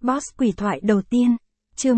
Boss quỷ thoại đầu tiên, chương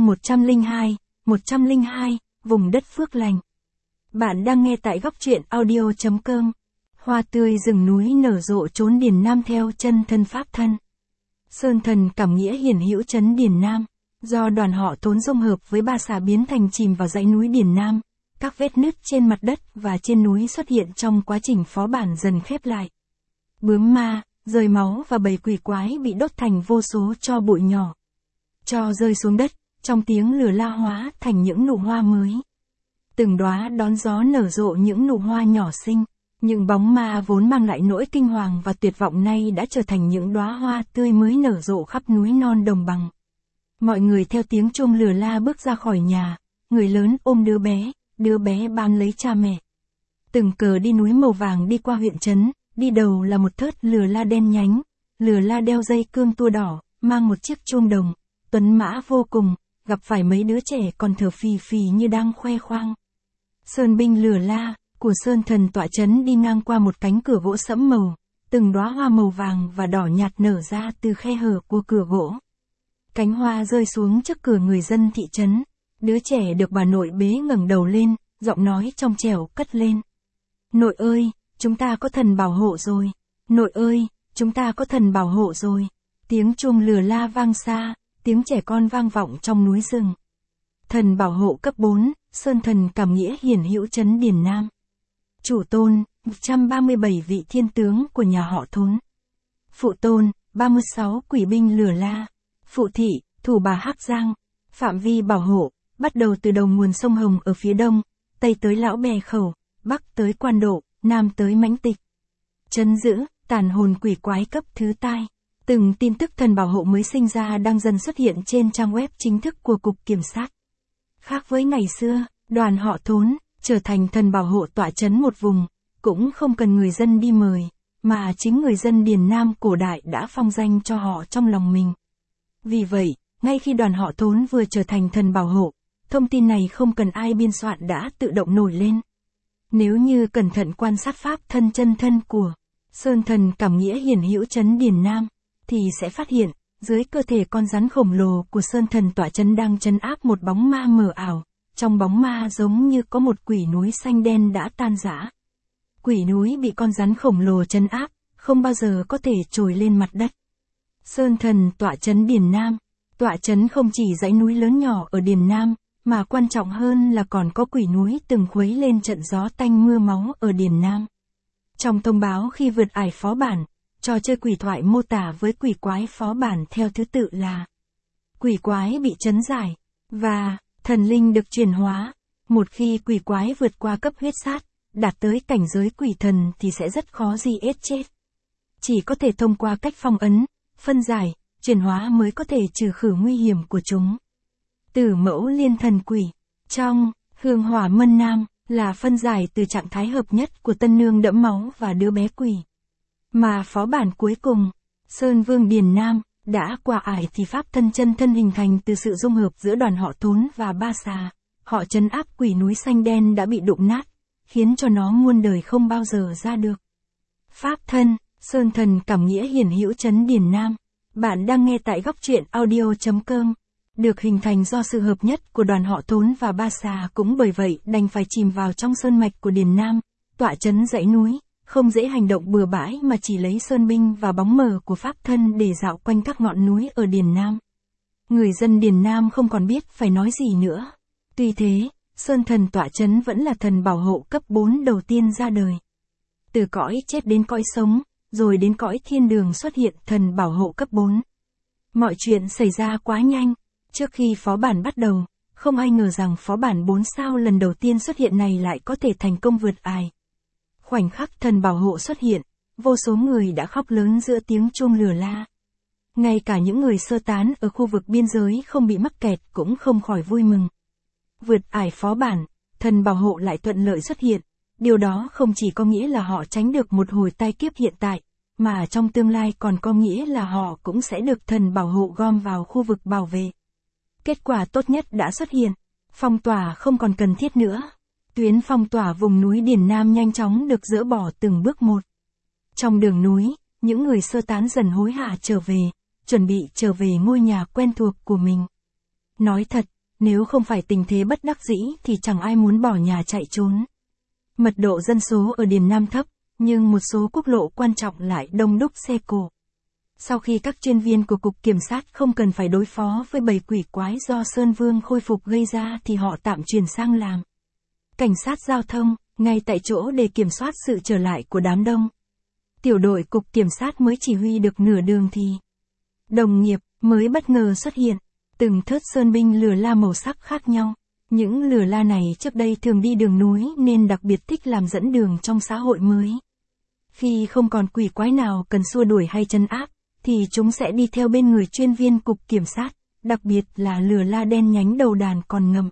102, vùng đất phước lành. Bạn đang nghe tại góc truyện audio.com. Hoa tươi rừng núi nở rộ chốn Điền Nam theo chân thân pháp thân. Sơn thần cảm nghĩa hiển hữu trấn Điền Nam, do đoàn họ Thốn dung hợp với Ba Xà biến thành chìm vào dãy núi Điền Nam, các vết nứt trên mặt đất và trên núi xuất hiện trong quá trình phó bản dần khép lại. Bướm ma, rơi máu và bầy quỷ quái bị đốt thành vô số tro bụi nhỏ. Tro rơi xuống đất, trong tiếng lửa la hóa thành những nụ hoa mới. Từng đóa đón gió nở rộ những nụ hoa nhỏ xinh, những bóng ma vốn mang lại nỗi kinh hoàng và tuyệt vọng nay đã trở thành những đóa hoa tươi mới nở rộ khắp núi non đồng bằng. Mọi người theo tiếng chuông lửa la bước ra khỏi nhà, người lớn ôm đứa bé bám lấy cha mẹ. Từng cờ đi núi màu vàng đi qua huyện trấn, đi đầu là một thớt lửa la đen nhánh, lửa la đeo dây cương tua đỏ, mang một chiếc chuông đồng, tuấn mã vô cùng, gặp phải mấy đứa trẻ còn thở phì phì như đang khoe khoang. Sơn binh lửa la của Sơn thần tọa trấn đi ngang qua một cánh cửa gỗ sẫm màu, từng đóa hoa màu vàng và đỏ nhạt nở ra từ khe hở của cửa gỗ. Cánh hoa rơi xuống trước cửa người dân thị trấn, đứa trẻ được bà nội bế ngẩng đầu lên, giọng nói trong trẻo cất lên. Nội ơi, chúng ta có thần bảo hộ rồi. Nội ơi, chúng ta có thần bảo hộ rồi. Tiếng chuông lửa la vang xa, tiếng trẻ con vang vọng trong núi rừng. Thần bảo hộ cấp 4, Sơn thần cảm nghĩa hiển hữu trấn Điền Nam. Chủ tôn, 137 vị thiên tướng của nhà họ Thốn. Phụ tôn, 36 quỷ binh lửa la. Phụ thị, thủ bà Hắc Giang. Phạm vi bảo hộ, bắt đầu từ đầu nguồn sông Hồng ở phía đông, tây tới Lão Bè Khẩu, bắc tới Quan Độ, nam tới Mãnh Tịch. Trấn giữ, tàn hồn quỷ quái cấp thứ tai. Từng tin tức thần bảo hộ mới sinh ra đang dần xuất hiện trên trang web chính thức của Cục Kiểm sát. Khác với ngày xưa, đoàn họ Thốn trở thành thần bảo hộ tọa trấn một vùng, cũng không cần người dân đi mời, mà chính người dân Điền Nam cổ đại đã phong danh cho họ trong lòng mình. Vì vậy, ngay khi đoàn họ Thốn vừa trở thành thần bảo hộ, thông tin này không cần ai biên soạn đã tự động nổi lên. Nếu như cẩn thận quan sát pháp thân chân thân của Sơn thần cảm nghĩa hiển hữu trấn Điền Nam, thì sẽ phát hiện, dưới cơ thể con rắn khổng lồ của Sơn thần tọa trấn đang trấn áp một bóng ma mờ ảo, trong bóng ma giống như có một quỷ núi xanh đen đã tan rã. Quỷ núi bị con rắn khổng lồ trấn áp, không bao giờ có thể trồi lên mặt đất. Sơn thần tọa trấn Điền Nam, tọa trấn không chỉ dãy núi lớn nhỏ ở Điền Nam, mà quan trọng hơn là còn có quỷ núi từng khuấy lên trận gió tanh mưa máu ở Điền Nam. Trong thông báo khi vượt ải phó bản, trò chơi quỷ thoại mô tả với quỷ quái phó bản theo thứ tự là quỷ quái bị trấn giải, và thần linh được chuyển hóa. Một khi quỷ quái vượt qua cấp huyết sát, đạt tới cảnh giới quỷ thần thì sẽ rất khó gì ết chết. Chỉ có thể thông qua cách phong ấn, phân giải, chuyển hóa mới có thể trừ khử nguy hiểm của chúng. Tử mẫu liên thần quỷ, trong hương hỏa mân nam, là phân giải từ trạng thái hợp nhất của tân nương đẫm máu và đứa bé quỷ. Mà phó bản cuối cùng, Sơn Vương Điền Nam, đã qua ải thì pháp thân chân thân hình thành từ sự dung hợp giữa đoàn họ Thốn và Ba Xà. Họ trấn áp quỷ núi xanh đen đã bị đụng nát, khiến cho nó muôn đời không bao giờ ra được. Pháp thân, Sơn thần cảm nghĩa hiển hữu trấn Điền Nam. Bạn đang nghe tại góc truyện audio.com. Được hình thành do sự hợp nhất của đoàn họ Thốn và Ba Xà, cũng bởi vậy đành phải chìm vào trong sơn mạch của Điền Nam, tọa trấn dãy núi, không dễ hành động bừa bãi mà chỉ lấy sơn binh và bóng mờ của pháp thân để dạo quanh các ngọn núi ở Điền Nam. Người dân Điền Nam không còn biết phải nói gì nữa. Tuy thế, Sơn thần tọa trấn vẫn là thần bảo hộ cấp 4 đầu tiên ra đời. Từ cõi chết đến cõi sống, rồi đến cõi thiên đường xuất hiện thần bảo hộ cấp 4. Mọi chuyện xảy ra quá nhanh. Trước khi phó bản bắt đầu, không ai ngờ rằng phó bản 4 sao lần đầu tiên xuất hiện này lại có thể thành công vượt ải. Khoảnh khắc thần bảo hộ xuất hiện, vô số người đã khóc lớn giữa tiếng chuông lửa la. Ngay cả những người sơ tán ở khu vực biên giới không bị mắc kẹt cũng không khỏi vui mừng. Vượt ải phó bản, thần bảo hộ lại thuận lợi xuất hiện. Điều đó không chỉ có nghĩa là họ tránh được một hồi tai kiếp hiện tại, mà trong tương lai còn có nghĩa là họ cũng sẽ được thần bảo hộ gom vào khu vực bảo vệ. Kết quả tốt nhất đã xuất hiện. Phong tỏa không còn cần thiết nữa. Tuyến phong tỏa vùng núi Điền Nam nhanh chóng được dỡ bỏ từng bước một. Trong đường núi, những người sơ tán dần hối hả trở về, chuẩn bị trở về ngôi nhà quen thuộc của mình. Nói thật, nếu không phải tình thế bất đắc dĩ thì chẳng ai muốn bỏ nhà chạy trốn. Mật độ dân số ở Điền Nam thấp, nhưng một số quốc lộ quan trọng lại đông đúc xe cộ. Sau khi các chuyên viên của Cục Kiểm sát không cần phải đối phó với bầy quỷ quái do Sơn Vương khôi phục gây ra thì họ tạm chuyển sang làm cảnh sát giao thông, ngay tại chỗ để kiểm soát sự trở lại của đám đông. Tiểu đội Cục Kiểm sát mới chỉ huy được nửa đường thì đồng nghiệp mới bất ngờ xuất hiện, từng thớt sơn binh lửa la màu sắc khác nhau. Những lửa la này trước đây thường đi đường núi nên đặc biệt thích làm dẫn đường trong xã hội mới. Khi không còn quỷ quái nào cần xua đuổi hay trấn áp, thì chúng sẽ đi theo bên người chuyên viên Cục Kiểm sát, đặc biệt là lửa la đen nhánh đầu đàn còn ngậm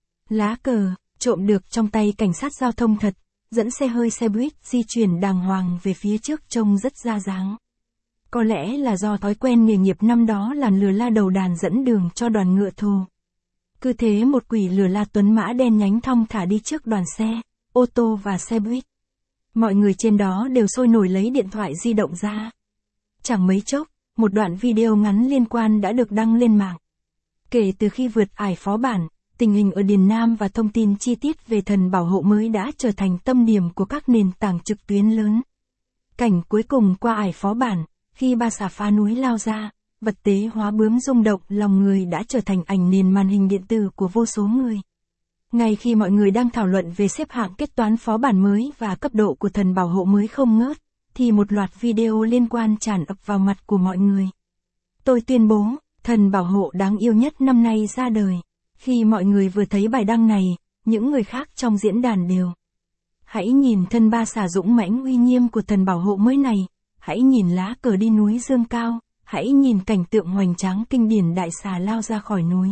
lá cờ, trộm được trong tay cảnh sát giao thông thật, dẫn xe hơi xe buýt di chuyển đàng hoàng về phía trước trông rất ra dáng. Có lẽ là do thói quen nghề nghiệp năm đó là lửa la đầu đàn dẫn đường cho đoàn ngựa thồ. Cứ thế một quỷ lửa la tuấn mã đen nhánh thong thả đi trước đoàn xe, ô tô và xe buýt. Mọi người trên đó đều sôi nổi lấy điện thoại di động ra. Chẳng mấy chốc, một đoạn video ngắn liên quan đã được đăng lên mạng. Kể từ khi vượt ải phó bản, tình hình ở Điền Nam và thông tin chi tiết về thần bảo hộ mới đã trở thành tâm điểm của các nền tảng trực tuyến lớn. Cảnh cuối cùng qua ải phó bản, khi ba xà phá núi lao ra, vật tế hóa bướm rung động lòng người đã trở thành ảnh nền màn hình điện tử của vô số người. Ngay khi mọi người đang thảo luận về xếp hạng kết toán phó bản mới và cấp độ của thần bảo hộ mới không ngớt, thì một loạt video liên quan tràn ập vào mặt của mọi người. Tôi tuyên bố, thần bảo hộ đáng yêu nhất năm nay ra đời. Khi mọi người vừa thấy bài đăng này, những người khác trong diễn đàn đều. Hãy nhìn thân ba xà dũng mãnh uy nghiêm của thần bảo hộ mới này, hãy nhìn lá cờ đi núi dương cao, hãy nhìn cảnh tượng hoành tráng kinh điển đại xà lao ra khỏi núi.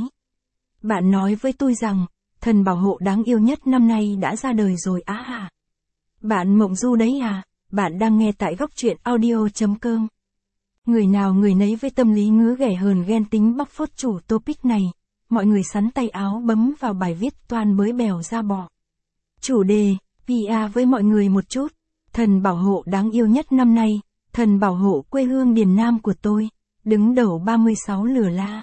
Bạn nói với tôi rằng, thần bảo hộ đáng yêu nhất năm nay đã ra đời rồi á hả? Bạn mộng du đấy à? Bạn đang nghe tại góc truyện audio.com. Người nào người nấy với tâm lý ngứa ghẻ hờn ghen tính bóc phốt chủ topic này. Mọi người sắn tay áo bấm vào bài viết toan bới bèo ra bò. Chủ đề, PR với mọi người một chút. Thần bảo hộ đáng yêu nhất năm nay, thần bảo hộ quê hương Điền Nam của tôi, đứng đầu 36 lửa la.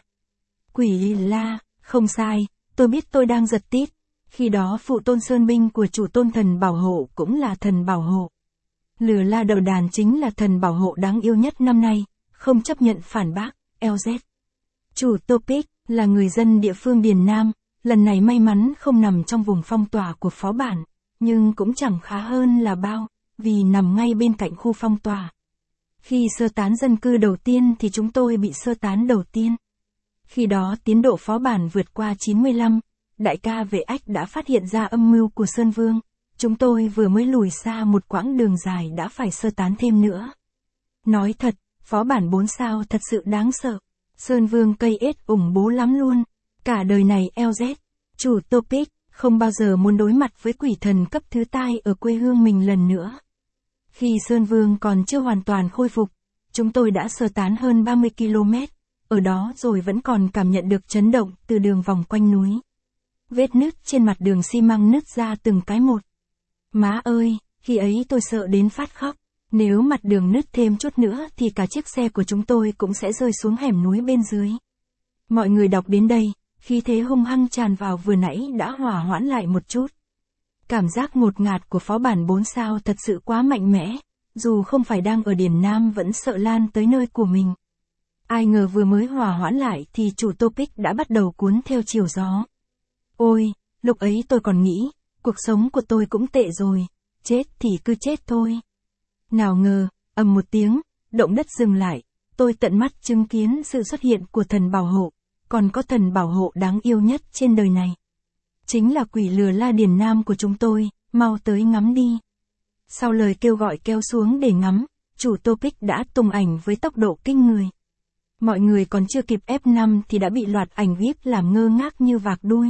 Quỷ la, không sai, tôi biết tôi đang giật tít. Khi đó phụ tôn sơn binh của chủ tôn thần bảo hộ cũng là thần bảo hộ. Lửa la đầu đàn chính là thần bảo hộ đáng yêu nhất năm nay, không chấp nhận phản bác, LZ. Chủ topic là người dân địa phương Điền Nam, lần này may mắn không nằm trong vùng phong tỏa của phó bản, nhưng cũng chẳng khá hơn là bao, vì nằm ngay bên cạnh khu phong tỏa. Khi sơ tán dân cư đầu tiên thì chúng tôi bị sơ tán đầu tiên. Khi đó tiến độ phó bản vượt qua 95, đại ca Vệ Ách đã phát hiện ra âm mưu của Sơn Vương. Chúng tôi vừa mới lùi xa một quãng đường dài đã phải sơ tán thêm nữa. Nói thật, phó bản 4 sao thật sự đáng sợ. Sơn Vương cây ết ủng bố lắm luôn. Cả đời này LZ, chủ topic, không bao giờ muốn đối mặt với quỷ thần cấp thứ tai ở quê hương mình lần nữa. Khi Sơn Vương còn chưa hoàn toàn khôi phục, chúng tôi đã sơ tán hơn 30 km, ở đó rồi vẫn còn cảm nhận được chấn động từ đường vòng quanh núi. Vết nứt trên mặt đường xi măng nứt ra từng cái một. Má ơi, khi ấy tôi sợ đến phát khóc. Nếu mặt đường nứt thêm chút nữa thì cả chiếc xe của chúng tôi cũng sẽ rơi xuống hẻm núi bên dưới. Mọi người đọc đến đây, khí thế hung hăng tràn vào vừa nãy đã hỏa hoãn lại một chút. Cảm giác ngột ngạt của phó bản 4 sao thật sự quá mạnh mẽ, dù không phải đang ở Điền Nam vẫn sợ lan tới nơi của mình. Ai ngờ vừa mới hỏa hoãn lại thì chủ topic đã bắt đầu cuốn theo chiều gió. Ôi, lúc ấy tôi còn nghĩ, cuộc sống của tôi cũng tệ rồi, chết thì cứ chết thôi. Nào ngờ, ầm một tiếng, động đất dừng lại, tôi tận mắt chứng kiến sự xuất hiện của thần bảo hộ, còn có thần bảo hộ đáng yêu nhất trên đời này. Chính là quỷ lừa la Điền Nam của chúng tôi, mau tới ngắm đi. Sau lời kêu gọi kéo xuống để ngắm, chủ topic đã tung ảnh với tốc độ kinh người. Mọi người còn chưa kịp F5 thì đã bị loạt ảnh VIP làm ngơ ngác như vạc đuôi.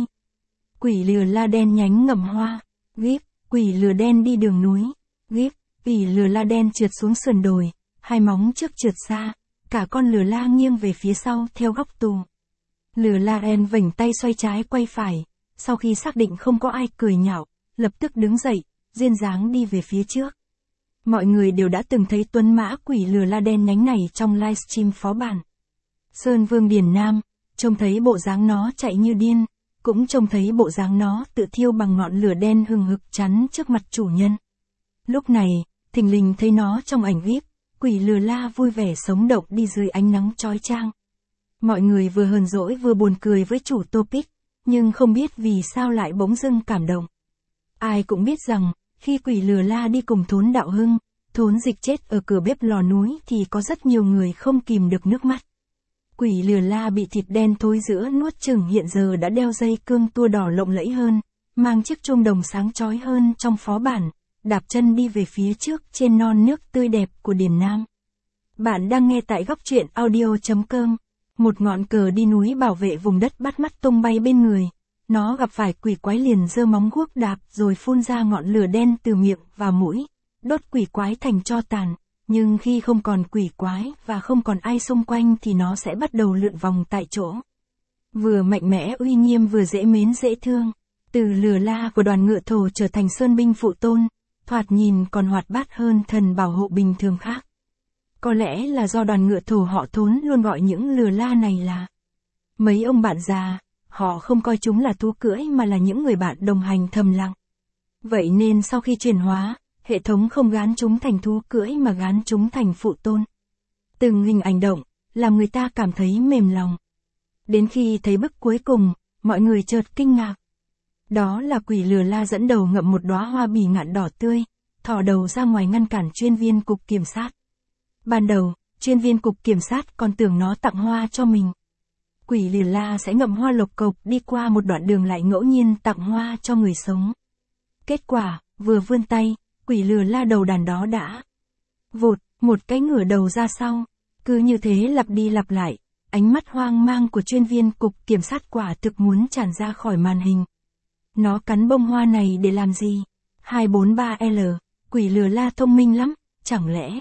Quỷ lừa la đen nhánh ngậm hoa, VIP, quỷ lừa đen đi đường núi, VIP, quỷ lừa la đen trượt xuống sườn đồi, hai móng trước trượt xa, cả con lừa la nghiêng về phía sau theo góc tù. Lừa la đen vểnh tay xoay trái quay phải, sau khi xác định không có ai cười nhạo, lập tức đứng dậy, duyên dáng đi về phía trước. Mọi người đều đã từng thấy tuấn mã quỷ lừa la đen nhánh này trong livestream phó bản. Sơn Vương Điền Nam, trông thấy bộ dáng nó chạy như điên, cũng trông thấy bộ dáng nó tự thiêu bằng ngọn lửa đen hừng hực chắn trước mặt chủ nhân. Lúc này, thình lình thấy nó trong ảnh VIP, quỷ lừa la vui vẻ sống động đi dưới ánh nắng chói chang. Mọi người vừa hờn dỗi vừa buồn cười với chủ topic, nhưng không biết vì sao lại bỗng dưng cảm động. Ai cũng biết rằng, khi quỷ lừa la đi cùng Thốn Đạo Hưng, Thốn Dịch chết ở cửa bếp lò núi thì có rất nhiều người không kìm được nước mắt. Quỷ lừa la bị thịt đen thối giữa nuốt chửng hiện giờ đã đeo dây cương tua đỏ lộng lẫy hơn, mang chiếc chuông đồng sáng chói hơn trong phó bản, đạp chân đi về phía trước trên non nước tươi đẹp của Điền Nam. Bạn đang nghe tại góc truyện audio.com. Một ngọn cờ đi núi bảo vệ vùng đất bắt mắt tung bay bên người. Nó gặp phải quỷ quái liền giơ móng guốc đạp rồi phun ra ngọn lửa đen từ miệng và mũi, đốt quỷ quái thành tro tàn. Nhưng khi không còn quỷ quái và không còn ai xung quanh thì nó sẽ bắt đầu lượn vòng tại chỗ. Vừa mạnh mẽ uy nghiêm vừa dễ mến dễ thương. Từ lừa la của đoàn ngựa thổ trở thành sơn binh phụ tôn, thoạt nhìn còn hoạt bát hơn thần bảo hộ bình thường khác. Có lẽ là do đoàn ngựa thổ họ Thốn luôn gọi những lừa la này là mấy ông bạn già, họ không coi chúng là thú cưỡi mà là những người bạn đồng hành thầm lặng. Vậy nên sau khi chuyển hóa, hệ thống không gán chúng thành thú cưỡi mà gán chúng thành phụ tôn. Từng hình ảnh động, làm người ta cảm thấy mềm lòng. Đến khi thấy bức cuối cùng, mọi người chợt kinh ngạc. Đó là quỷ lừa la dẫn đầu ngậm một đóa hoa bỉ ngạn đỏ tươi, thò đầu ra ngoài ngăn cản chuyên viên cục kiểm sát. Ban đầu, chuyên viên cục kiểm sát còn tưởng nó tặng hoa cho mình. Quỷ lừa la sẽ ngậm hoa lộc cộc đi qua một đoạn đường lại ngẫu nhiên tặng hoa cho người sống. Kết quả, vừa vươn tay, quỷ lừa la đầu đàn đó đã vụt, một cái ngửa đầu ra sau. Cứ như thế lặp đi lặp lại, ánh mắt hoang mang của chuyên viên cục kiểm sát quả thực muốn tràn ra khỏi màn hình. Nó cắn bông hoa này để làm gì? 243L, quỷ lừa la thông minh lắm, chẳng lẽ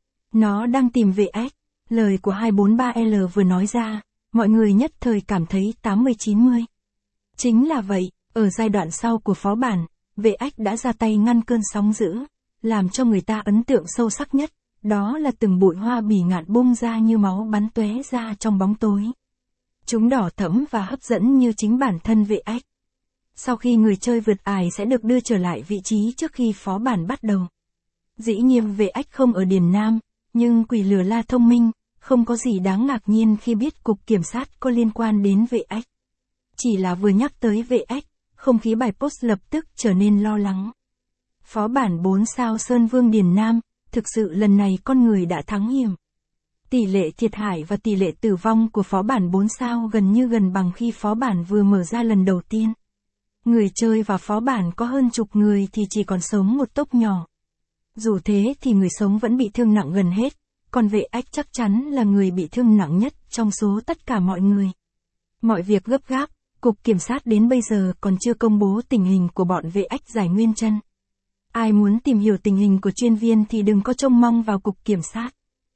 nó đang tìm vệ ếch? Lời của 243L vừa nói ra, mọi người nhất thời cảm thấy 80-90. Chính là vậy, ở giai đoạn sau của phó bản, vệ ếch đã ra tay ngăn cơn sóng dữ, làm cho người ta ấn tượng sâu sắc nhất, đó là từng bụi hoa bỉ ngạn bung ra như máu bắn tóe ra trong bóng tối. Chúng đỏ thẫm và hấp dẫn như chính bản thân vệ ếch. Sau khi người chơi vượt ải sẽ được đưa trở lại vị trí trước khi phó bản bắt đầu. Dĩ nhiên vệ ếch không ở Điền Nam, nhưng quỷ lừa la thông minh, không có gì đáng ngạc nhiên khi biết cục kiểm sát có liên quan đến vệ ếch. Chỉ là vừa nhắc tới vệ ếch, không khí bài post lập tức trở nên lo lắng. Phó bản 4 sao Sơn Vương Điền Nam, thực sự lần này con người đã thắng hiểm. Tỷ lệ thiệt hại và tỷ lệ tử vong của phó bản 4 sao gần như gần bằng khi phó bản vừa mở ra lần đầu tiên. Người chơi vào phó bản có hơn chục người thì chỉ còn sống một tốp nhỏ. Dù thế thì người sống vẫn bị thương nặng gần hết, còn vệ ếch chắc chắn là người bị thương nặng nhất trong số tất cả mọi người. Mọi việc gấp gáp, cục kiểm sát đến bây giờ còn chưa công bố tình hình của bọn vệ ếch giải nguyên chân. Ai muốn tìm hiểu tình hình của chuyên viên thì đừng có trông mong vào cục kiểm sát.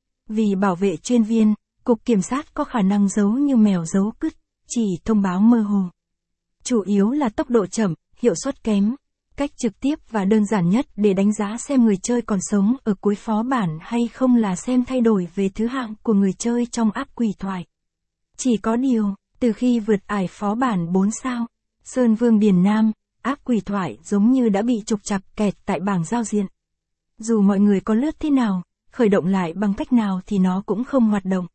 Vì bảo vệ chuyên viên, cục kiểm sát có khả năng giấu như mèo giấu cứt, chỉ thông báo mơ hồ. Chủ yếu là tốc độ chậm, hiệu suất kém. Cách trực tiếp và đơn giản nhất để đánh giá xem người chơi còn sống ở cuối phó bản hay không là xem thay đổi về thứ hạng của người chơi trong app Quỷ Thoại. Chỉ có điều, từ khi vượt ải phó bản 4 sao, Sơn Vương Điền Nam, app Quỷ Thoại giống như đã bị trục trặc kẹt tại bảng giao diện. Dù mọi người có lướt thế nào, khởi động lại bằng cách nào thì nó cũng không hoạt động.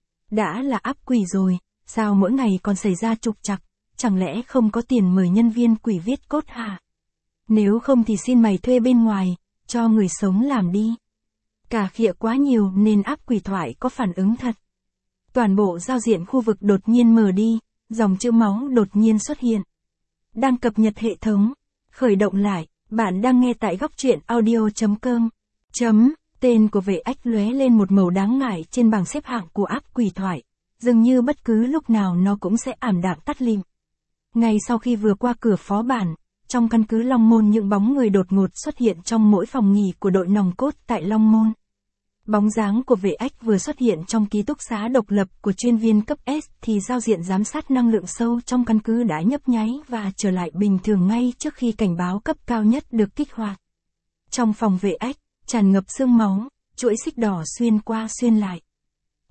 Đã là app quỷ rồi, sao mỗi ngày còn xảy ra trục trặc, chẳng lẽ không có tiền mời nhân viên quỷ viết code hả? Nếu không thì xin mày thuê bên ngoài, cho người sống làm đi. Cà khịa quá nhiều nên app Quỷ Thoại có phản ứng thật. Toàn bộ giao diện khu vực đột nhiên mờ đi, dòng chữ máu đột nhiên xuất hiện. Đang cập nhật hệ thống, khởi động lại, bạn đang nghe tại góc truyện audio.com. Tên của vệ ếch lóe lên một màu đáng ngại trên bảng xếp hạng của app Quỷ Thoại, dường như bất cứ lúc nào nó cũng sẽ ảm đạm tắt lịm. Ngay sau khi vừa qua cửa phó bản, trong căn cứ Long Môn những bóng người đột ngột xuất hiện trong mỗi phòng nghỉ của đội nòng cốt tại Long Môn. Bóng dáng của vệ ếch vừa xuất hiện trong ký túc xá độc lập của chuyên viên cấp S thì giao diện giám sát năng lượng sâu trong căn cứ đã nhấp nháy và trở lại bình thường ngay trước khi cảnh báo cấp cao nhất được kích hoạt. Trong phòng vệ ếch, tràn ngập sương máu, chuỗi xích đỏ xuyên qua xuyên lại.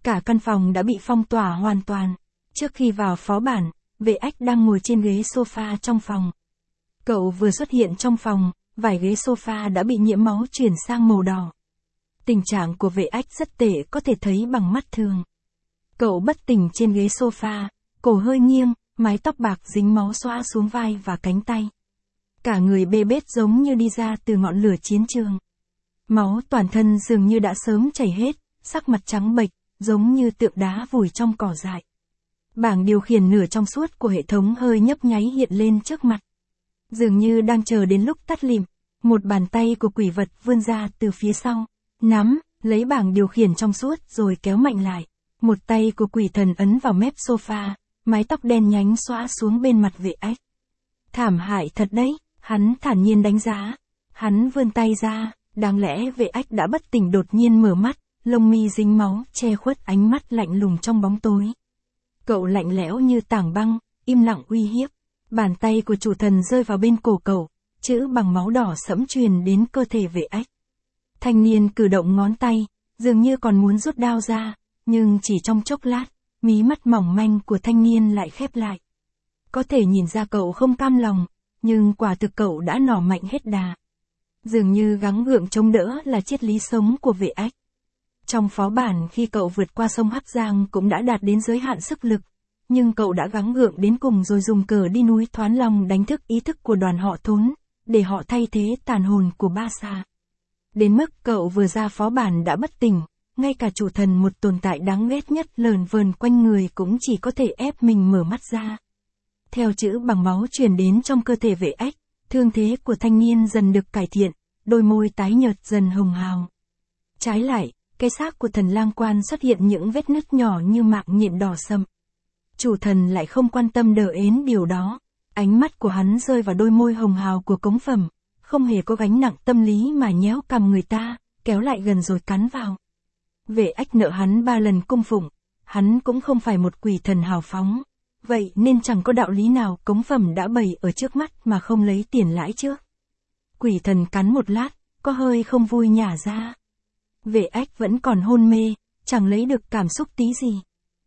Cả căn phòng đã bị phong tỏa hoàn toàn. Trước khi vào phó bản, vệ ách đang ngồi trên ghế sofa trong phòng. Cậu vừa xuất hiện trong phòng, vài ghế sofa đã bị nhiễm máu chuyển sang màu đỏ. Tình trạng của vệ ách rất tệ, có thể thấy bằng mắt thường. Cậu bất tỉnh trên ghế sofa, cổ hơi nghiêng, mái tóc bạc dính máu xõa xuống vai và cánh tay. Cả người bê bết giống như đi ra từ ngọn lửa chiến trường. Máu toàn thân dường như đã sớm chảy hết, sắc mặt trắng bệch, giống như tượng đá vùi trong cỏ dại. Bảng điều khiển nửa trong suốt của hệ thống hơi nhấp nháy hiện lên trước mặt. Dường như đang chờ đến lúc tắt lịm, một bàn tay của quỷ vật vươn ra từ phía sau, nắm lấy bảng điều khiển trong suốt rồi kéo mạnh lại. Một tay của quỷ thần ấn vào mép sofa, mái tóc đen nhánh xõa xuống bên mặt vệ ách. Thảm hại thật đấy, hắn thản nhiên đánh giá. Hắn vươn tay ra, đáng lẽ vệ ách đã bất tỉnh đột nhiên mở mắt, lông mi dính máu che khuất ánh mắt lạnh lùng trong bóng tối. Cậu lạnh lẽo như tảng băng, im lặng uy hiếp. Bàn tay của chủ thần rơi vào bên cổ cậu, chữ bằng máu đỏ sẫm truyền đến cơ thể vệ ách. Thanh niên cử động ngón tay, dường như còn muốn rút đao ra, nhưng chỉ trong chốc lát, mí mắt mỏng manh của thanh niên lại khép lại. Có thể nhìn ra cậu không cam lòng, nhưng quả thực cậu đã nỏ mạnh hết đà. Dường như gắng gượng chống đỡ là triết lý sống của vệ ách. Trong phó bản khi cậu vượt qua sông Hắc Giang cũng đã đạt đến giới hạn sức lực, nhưng cậu đã gắng gượng đến cùng rồi dùng cờ đi núi Thoán Long đánh thức ý thức của đoàn họ Thốn, để họ thay thế tàn hồn của Ba Sa. Đến mức cậu vừa ra phó bản đã bất tỉnh, ngay cả chủ thần một tồn tại đáng ghét nhất lờn vờn quanh người cũng chỉ có thể ép mình mở mắt ra. Theo chữ bằng máu truyền đến trong cơ thể vệ ách, thương thế của thanh niên dần được cải thiện, đôi môi tái nhợt dần hồng hào. Trái lại, cái xác của thần lang quan xuất hiện những vết nứt nhỏ như mạng nhện đỏ sậm. Chủ thần lại không quan tâm đờ ến điều đó, ánh mắt của hắn rơi vào đôi môi hồng hào của cống phẩm, không hề có gánh nặng tâm lý mà nhéo cằm người ta, kéo lại gần rồi cắn vào. Vệ ách nợ hắn 3 lần cung phụng, hắn cũng không phải một quỷ thần hào phóng, vậy nên chẳng có đạo lý nào cống phẩm đã bày ở trước mắt mà không lấy tiền lãi trước. Quỷ thần cắn một lát, có hơi không vui nhả ra. Vệ ách vẫn còn hôn mê, chẳng lấy được cảm xúc tí gì.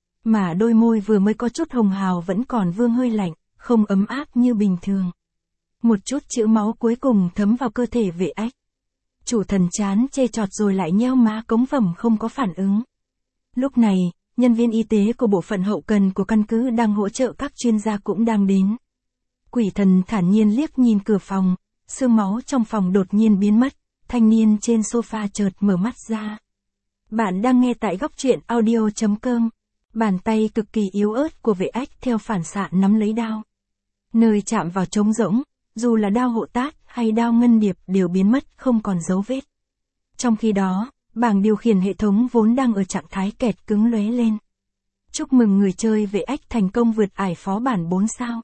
Mà đôi môi vừa mới có chút hồng hào vẫn còn vương hơi lạnh, không ấm áp như bình thường. Một chút chữ máu cuối cùng thấm vào cơ thể vệ ách. Chủ thần chán chê chọt rồi lại nheo má cống phẩm không có phản ứng. Lúc này, nhân viên y tế của bộ phận hậu cần của căn cứ đang hỗ trợ các chuyên gia cũng đang đến. Quỷ thần thản nhiên liếc nhìn cửa phòng, sương máu trong phòng đột nhiên biến mất, thanh niên trên sofa chợt mở mắt ra. Bạn đang nghe tại góc truyện audio.com. Bàn tay cực kỳ yếu ớt của vệ ách theo phản xạ nắm lấy đao. Nơi chạm vào trống rỗng, dù là đao hộ tát hay đao ngân điệp đều biến mất không còn dấu vết. Trong khi đó, bảng điều khiển hệ thống vốn đang ở trạng thái kẹt cứng lóe lên. Chúc mừng người chơi vệ ách thành công vượt ải phó bản 4 sao.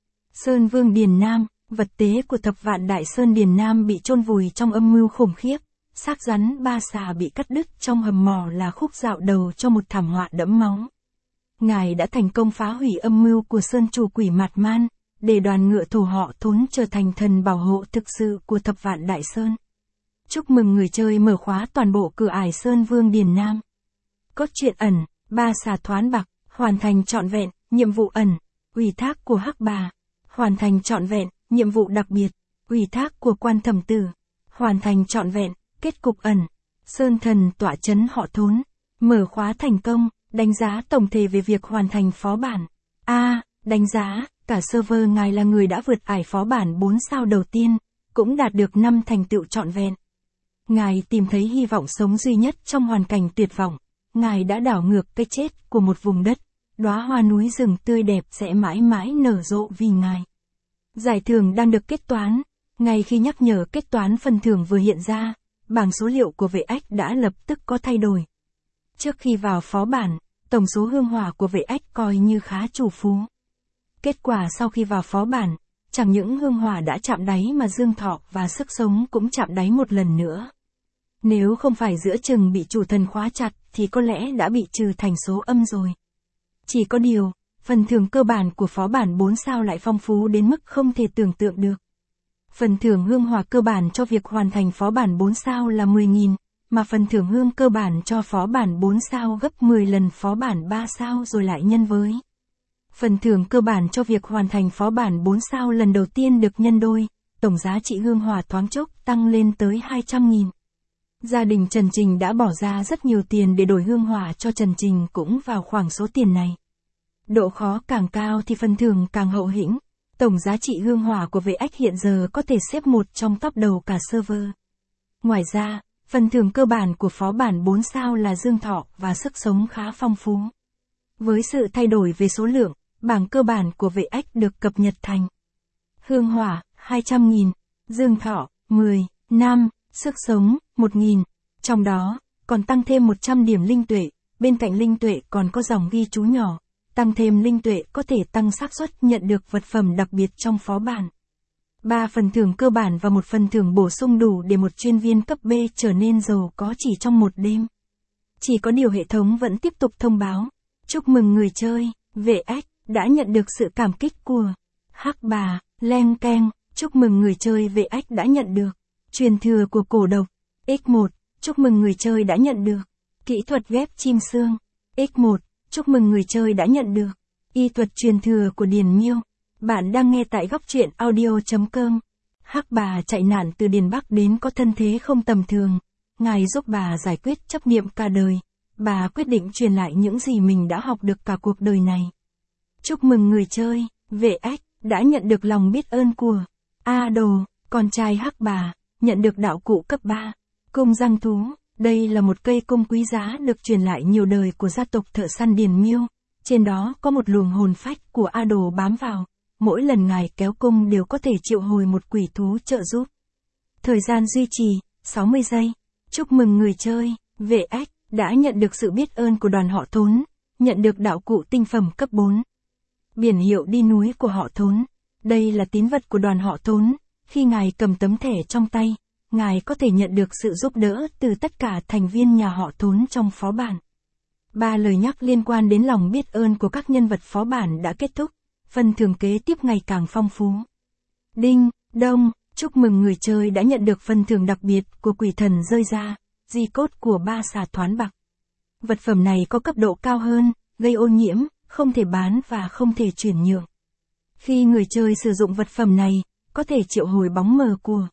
Sơn Vương Điền Nam, vật tế của thập vạn Đại Sơn Điền Nam bị chôn vùi trong âm mưu khủng khiếp. Xác rắn Ba Xà bị cắt đứt trong hầm mỏ là khúc dạo đầu cho một thảm họa đẫm máu. Ngài đã thành công phá hủy âm mưu của Sơn Chủ Quỷ Mạt Man, để đoàn ngựa thổ họ Thốn trở thành thần bảo hộ thực sự của thập vạn Đại Sơn. Chúc mừng người chơi mở khóa toàn bộ cửa ải Sơn Vương Điền Nam. Cốt truyện ẩn, Ba Xà thoán bạc, hoàn thành trọn vẹn, nhiệm vụ ẩn, ủy thác của Hắc Bà, hoàn thành trọn vẹn, nhiệm vụ đặc biệt, ủy thác của Quan Thẩm Tử, hoàn thành trọn vẹn, kết cục ẩn, Sơn Thần tọa chấn họ Thốn, mở khóa thành công, đánh giá tổng thể về việc hoàn thành phó bản. Đánh giá, cả server ngài là người đã vượt ải phó bản 4 sao đầu tiên, cũng đạt được 5 thành tựu trọn vẹn. Ngài tìm thấy hy vọng sống duy nhất trong hoàn cảnh tuyệt vọng, ngài đã đảo ngược cái chết của một vùng đất, đóa hoa núi rừng tươi đẹp sẽ mãi mãi nở rộ vì ngài. Giải thưởng đang được kết toán, ngay khi nhắc nhở kết toán phần thưởng vừa hiện ra, bảng số liệu của vệ ách đã lập tức có thay đổi. Trước khi vào phó bản, tổng số hương hỏa của vệ ách coi như khá chủ phú. Kết quả sau khi vào phó bản, chẳng những hương hỏa đã chạm đáy mà dương thọ và sức sống cũng chạm đáy một lần nữa. Nếu không phải giữa chừng bị chủ thần khóa chặt thì có lẽ đã bị trừ thành số âm rồi. Chỉ có điều, phần thưởng cơ bản của phó bản 4 sao lại phong phú đến mức không thể tưởng tượng được. Phần thưởng hương hỏa cơ bản cho việc hoàn thành phó bản 4 sao là 10.000, mà phần thưởng hương cơ bản cho phó bản 4 sao gấp 10 lần phó bản 3 sao rồi lại nhân với. Phần thưởng cơ bản cho việc hoàn thành phó bản 4 sao lần đầu tiên được nhân đôi, tổng giá trị hương hỏa thoáng chốc tăng lên tới 200.000. Gia đình Trần Trình đã bỏ ra rất nhiều tiền để đổi hương hỏa cho Trần Trình cũng vào khoảng số tiền này. Độ khó càng cao thì phần thưởng càng hậu hĩnh. Tổng giá trị hương hỏa của vệ ách hiện giờ có thể xếp một trong top đầu cả server. Ngoài ra, phần thưởng cơ bản của phó bản 4 sao là dương thọ và sức sống khá phong phú. Với sự thay đổi về số lượng, bảng cơ bản của vệ ách được cập nhật thành hương hỏa 200.000, dương thọ 10, nam, sức sống 1.000, trong đó còn tăng thêm 100 điểm linh tuệ, bên cạnh linh tuệ còn có dòng ghi chú nhỏ, tăng thêm linh tuệ có thể tăng xác suất nhận được vật phẩm đặc biệt trong phó bản. 3 phần thưởng cơ bản và một phần thưởng bổ sung đủ để một chuyên viên cấp B trở nên giàu có chỉ trong một đêm. Chỉ có điều hệ thống vẫn tiếp tục thông báo, chúc mừng người chơi, vệ ách đã nhận được sự cảm kích của Hắc Bà, leng keng, chúc mừng người chơi vệ ách đã nhận được truyền thừa của cổ độc, X1, chúc mừng người chơi đã nhận được kỹ thuật ghép chim xương, X1, chúc mừng người chơi đã nhận được y thuật truyền thừa của Điền Miêu. Bạn đang nghe tại góc truyện audio.com. Hắc Bà chạy nạn từ Điền Bắc đến có thân thế không tầm thường. Ngài giúp bà giải quyết chấp niệm cả đời. Bà quyết định truyền lại những gì mình đã học được cả cuộc đời này. Chúc mừng người chơi, vệ ách đã nhận được lòng biết ơn của A Đồ, con trai Hắc Bà, nhận được đạo cụ cấp 3, cung răng thú. Đây là một cây cung quý giá được truyền lại nhiều đời của gia tộc thợ săn Điền Miêu. Trên đó có một luồng hồn phách của A Đồ bám vào. Mỗi lần ngài kéo cung đều có thể triệu hồi một quỷ thú trợ giúp. Thời gian duy trì 60 giây. Chúc mừng người chơi, vệ ách đã nhận được sự biết ơn của đoàn họ Thốn, nhận được đạo cụ tinh phẩm cấp 4. Biển hiệu đi núi của họ Thốn. Đây là tín vật của đoàn họ Thốn. Khi ngài cầm tấm thẻ trong tay, ngài có thể nhận được sự giúp đỡ từ tất cả thành viên nhà họ Thốn trong phó bản. 3 lời nhắc liên quan đến lòng biết ơn của các nhân vật phó bản đã kết thúc. Phần thưởng kế tiếp ngày càng phong phú. Đinh, đông, chúc mừng người chơi đã nhận được phần thưởng đặc biệt của quỷ thần rơi ra, di cốt của 3 xà thoán bạc. Vật phẩm này có cấp độ cao hơn, gây ô nhiễm, không thể bán và không thể chuyển nhượng. Khi người chơi sử dụng vật phẩm này, có thể triệu hồi bóng mờ của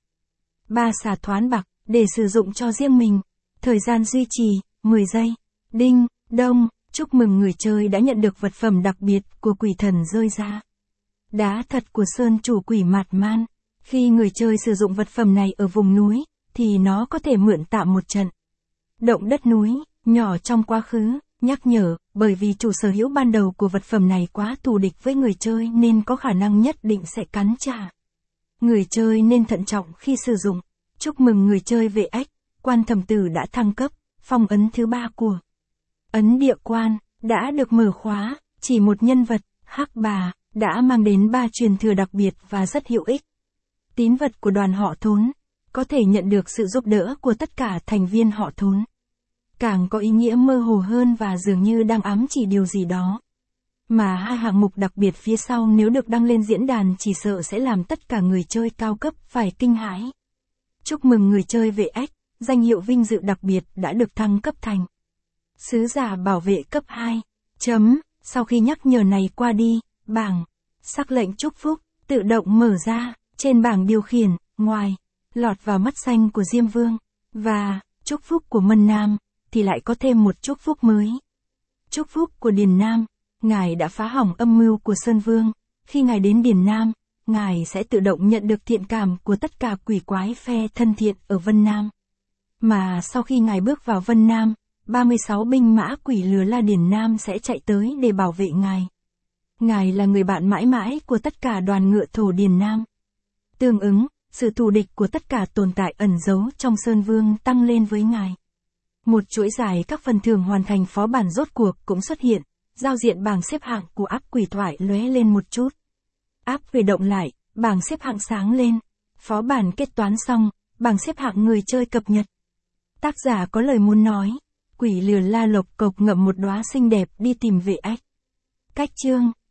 3 xà thoán bạc để sử dụng cho riêng mình. Thời gian duy trì 10 giây. Đinh, đông, chúc mừng người chơi đã nhận được vật phẩm đặc biệt của quỷ thần rơi ra. Đá thật của sơn chủ quỷ Mạt Man. Khi người chơi sử dụng vật phẩm này ở vùng núi, thì nó có thể mượn tạm một trận động đất núi nhỏ trong quá khứ. Nhắc nhở, bởi vì chủ sở hữu ban đầu của vật phẩm này quá thù địch với người chơi nên có khả năng nhất định sẽ cắn trả. Người chơi nên thận trọng khi sử dụng. Chúc mừng người chơi vệ ách, quan thẩm tử đã thăng cấp, phong ấn thứ 3 của ấn địa quan đã được mở khóa. Chỉ một nhân vật, Hắc Bà, đã mang đến 3 truyền thừa đặc biệt và rất hữu ích. Tín vật của đoàn họ Thốn, có thể nhận được sự giúp đỡ của tất cả thành viên họ Thốn. Càng có ý nghĩa mơ hồ hơn và dường như đang ám chỉ điều gì đó. Mà 2 hạng mục đặc biệt phía sau nếu được đăng lên diễn đàn chỉ sợ sẽ làm tất cả người chơi cao cấp phải kinh hãi. Chúc mừng người chơi vệ ách, danh hiệu vinh dự đặc biệt đã được thăng cấp thành sứ giả bảo vệ cấp 2. Sau khi nhắc nhở này qua đi, bảng sắc lệnh chúc phúc tự động mở ra. Trên bảng điều khiển, ngoài lọt vào mắt xanh của Diêm Vương và chúc phúc của Mân Nam, thì lại có thêm một chúc phúc mới. Chúc phúc của Điền Nam. Ngài đã phá hỏng âm mưu của Sơn Vương. Khi ngài đến Điền Nam, ngài sẽ tự động nhận được thiện cảm của tất cả quỷ quái phe thân thiện ở Vân Nam. Mà sau khi ngài bước vào Vân Nam, 36 binh mã quỷ lừa La Điền Nam sẽ chạy tới để bảo vệ ngài. Ngài là người bạn mãi mãi của tất cả đoàn ngựa thổ Điền Nam. Tương ứng, sự thù địch của tất cả tồn tại ẩn giấu trong Sơn Vương tăng lên với ngài. Một chuỗi dài các phần thưởng hoàn thành phó bản rốt cuộc cũng xuất hiện. Giao diện bảng xếp hạng của áp quỷ thoại lóe lên một chút. Áp về động lại, bảng xếp hạng sáng lên. Phó bản kết toán xong, bảng xếp hạng người chơi cập nhật. Tác giả có lời muốn nói. Quỷ lừa La lộc cộc ngậm một đóa xinh đẹp đi tìm vệ ách. Cách chương.